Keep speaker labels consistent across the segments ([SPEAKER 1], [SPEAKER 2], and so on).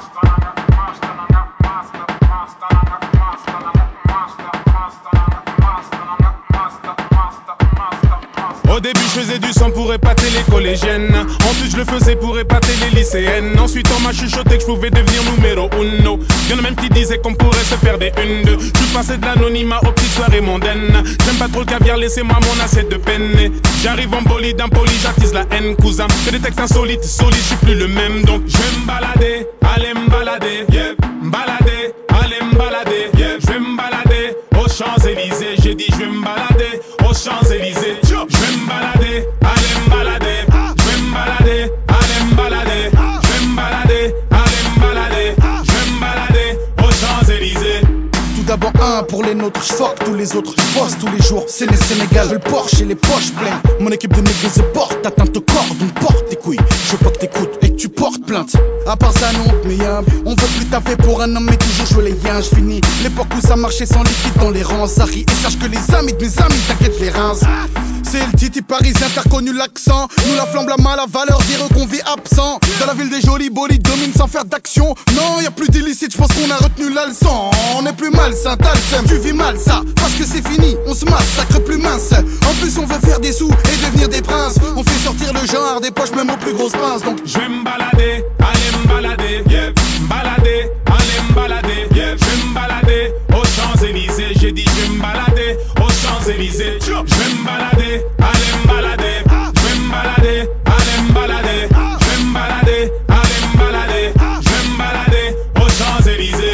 [SPEAKER 1] Au début je faisais du sang pour épater les collégiennes. Ensuite je le faisais pour épater les lycéennes. Ensuite on m'a chuchoté que je pouvais devenir numéro uno. Y'en a même qui disaient qu'on pourrait se faire des une deux. Je suis passé de l'anonymat aux petites soirées mondaines. J'aime pas trop le caviar, laissez-moi mon assiette de penne. J'arrive en bolide, impoli, j'attise la haine, cousin. Fais des textes insolites, solides, je suis plus le même. Donc je vais me balader, allez me balader, yeah. M'balader, allez me balader, yeah. Je vais me balader aux Champs-Élysées. J'ai dit je vais me balader aux Champs-Élysées. Je vais me balader, allez me balader. Je vais me balader, allez me balader. Je vais me balader, allez me balader. Je vais me balader aux Champs-Élysées.
[SPEAKER 2] Tout d'abord un pour les nôtres, j'fuck tous les autres, j'bosse tous les jours, c'est les Sénégal, je le Porsche et les poches pleines. Mon équipe de négros se porte atteinte au corps, donc porte tes couilles. Je veux pas que t'écoutes et que tu portes plainte. À part ça non, mais on veut plus taffer pour un homme, mais toujours jouer les yens. J'finis l'époque où ça marchait sans liquide dans les rangs, ça rit. Et sache que les amis de mes amis, t'inquiète les rinces. C'est le titi parisien, t'as reconnu l'accent. Nous la flamme, la mal, la valeur, dire qu'on vit absent. Dans la ville des jolis bolides, domine sans faire d'action. Non, y a plus d'illicite, j'pense qu'on a retenu la leçon. On est plus malsain, t'as le seum, tu vis mal ça. Parce que c'est fini, on se massacre plus mince. En plus on veut faire des sous et devenir des princes. On fait sortir le genre des poches même aux plus grosses pinces. Donc
[SPEAKER 1] je vais me balader, allez me balader, yeah. M'balader, allez me balader, yeah. Je vais me balader aux Champs-Élysées. J'ai dit je vais me balader aux Champs-Élysées. Je vais me balader, allez me balader. Je vais me balader, allez me balader. Je vais me balader, allez me balader. Je vais me balader aux Champs-Élysées.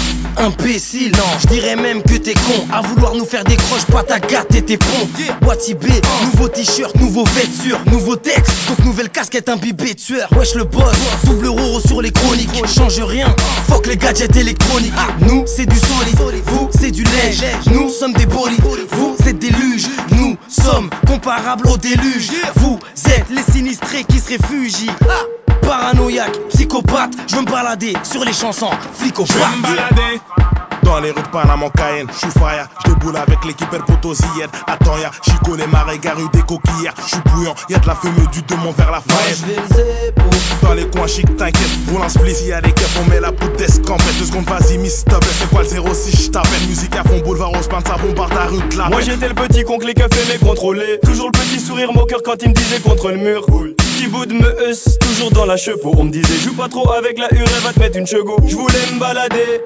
[SPEAKER 3] Imbécile, non, je dirais même que t'es con. À vouloir nous faire des croches, pas ta gâte et tes ponts. Boîtier B, nouveau t-shirt, nouveau vêture, nouveau texte, donc nouvelle casquette imbibée de sueur. Wesh le boss, double euro sur les chroniques. Change rien, fuck les gadgets électroniques. Nous c'est du solide, vous c'est du lège. Nous sommes des bolides, vous êtes des luges. Nous sommes comparables au déluge. Vous êtes les sinistrés qui se réfugient. Paranoïaque, psychopathe, je veux me balader sur les chansons, flic au
[SPEAKER 1] Je vais me balader
[SPEAKER 4] dans les rues de Panama, Cayenne, j'suis fire, j'déboule avec l'équipe El Potosiyenne. Attends, y'a Chico, les marais, garus des coquillères. J'suis bouillant, y'a de la fumée du démon vers la faillette. Dans les coins chic, t'inquiète, roule un split, s'il y a des keufs, on met la poudre d'escampette. 2 secondes, vas-y, miss, stop, c'est quoi le 06, j't'appelle. Musique à fond, boulevard au span, ça bombarde la rue de la
[SPEAKER 5] Moi j'étais le petit con que les keufs aimaient contrôler. Toujours le petit sourire moqueur quand il me disait contre le mur. Petit bout de me heusse, toujours dans la chepeau. On me disait, joue pas trop avec la hure, elle va te mettre une chego. J'voulais me balader.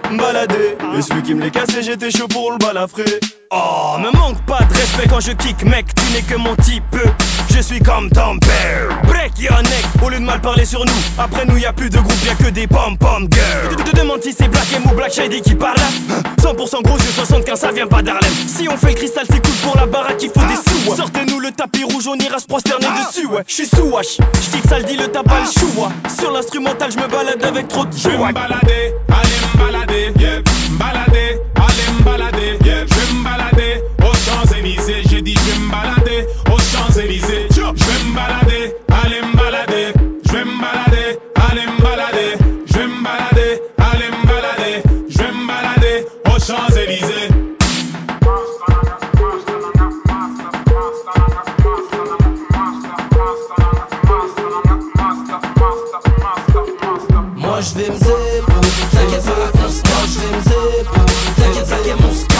[SPEAKER 5] Et celui qui me les cassait, j'étais chaud pour le balafrer. Oh, me manque pas de respect quand je kick, mec, tu n'es que mon type. Je suis comme ton père. Break your neck, au lieu de mal parler sur nous. Après nous, y'a plus de groupe, y'a que des pom-pom girls. Te demande si c'est Black M ou Black Shady qui parle. 100% gros, j'ai 75, ça vient pas d'Harlem. Si on fait le cristal, c'est cool pour la baraque, il faut des sous. Sortez-nous le tapis rouge, on ira se prosterner dessus, ouais. J'suis sous wash, j'kick ça le dit le tabac le chou, ouais. Sur l'instrumental, j'me balade avec trop de
[SPEAKER 1] je vais me balader, allez me balader, yeah. M'balader, allez me balader, yeah. Je vais me balader aux Champs-Élysées. J'ai dit je vais me balader aux Champs-Élysées. Je vais me balader, allez me balader. Je vais me balader, allez me balader. Je vais me balader, allez me balader. Je vais me balader aux Champs-Élysées.
[SPEAKER 3] Moi je vais me zéro, t'inquiète pas, moi je vais me zéro, t'inquiète pas, mon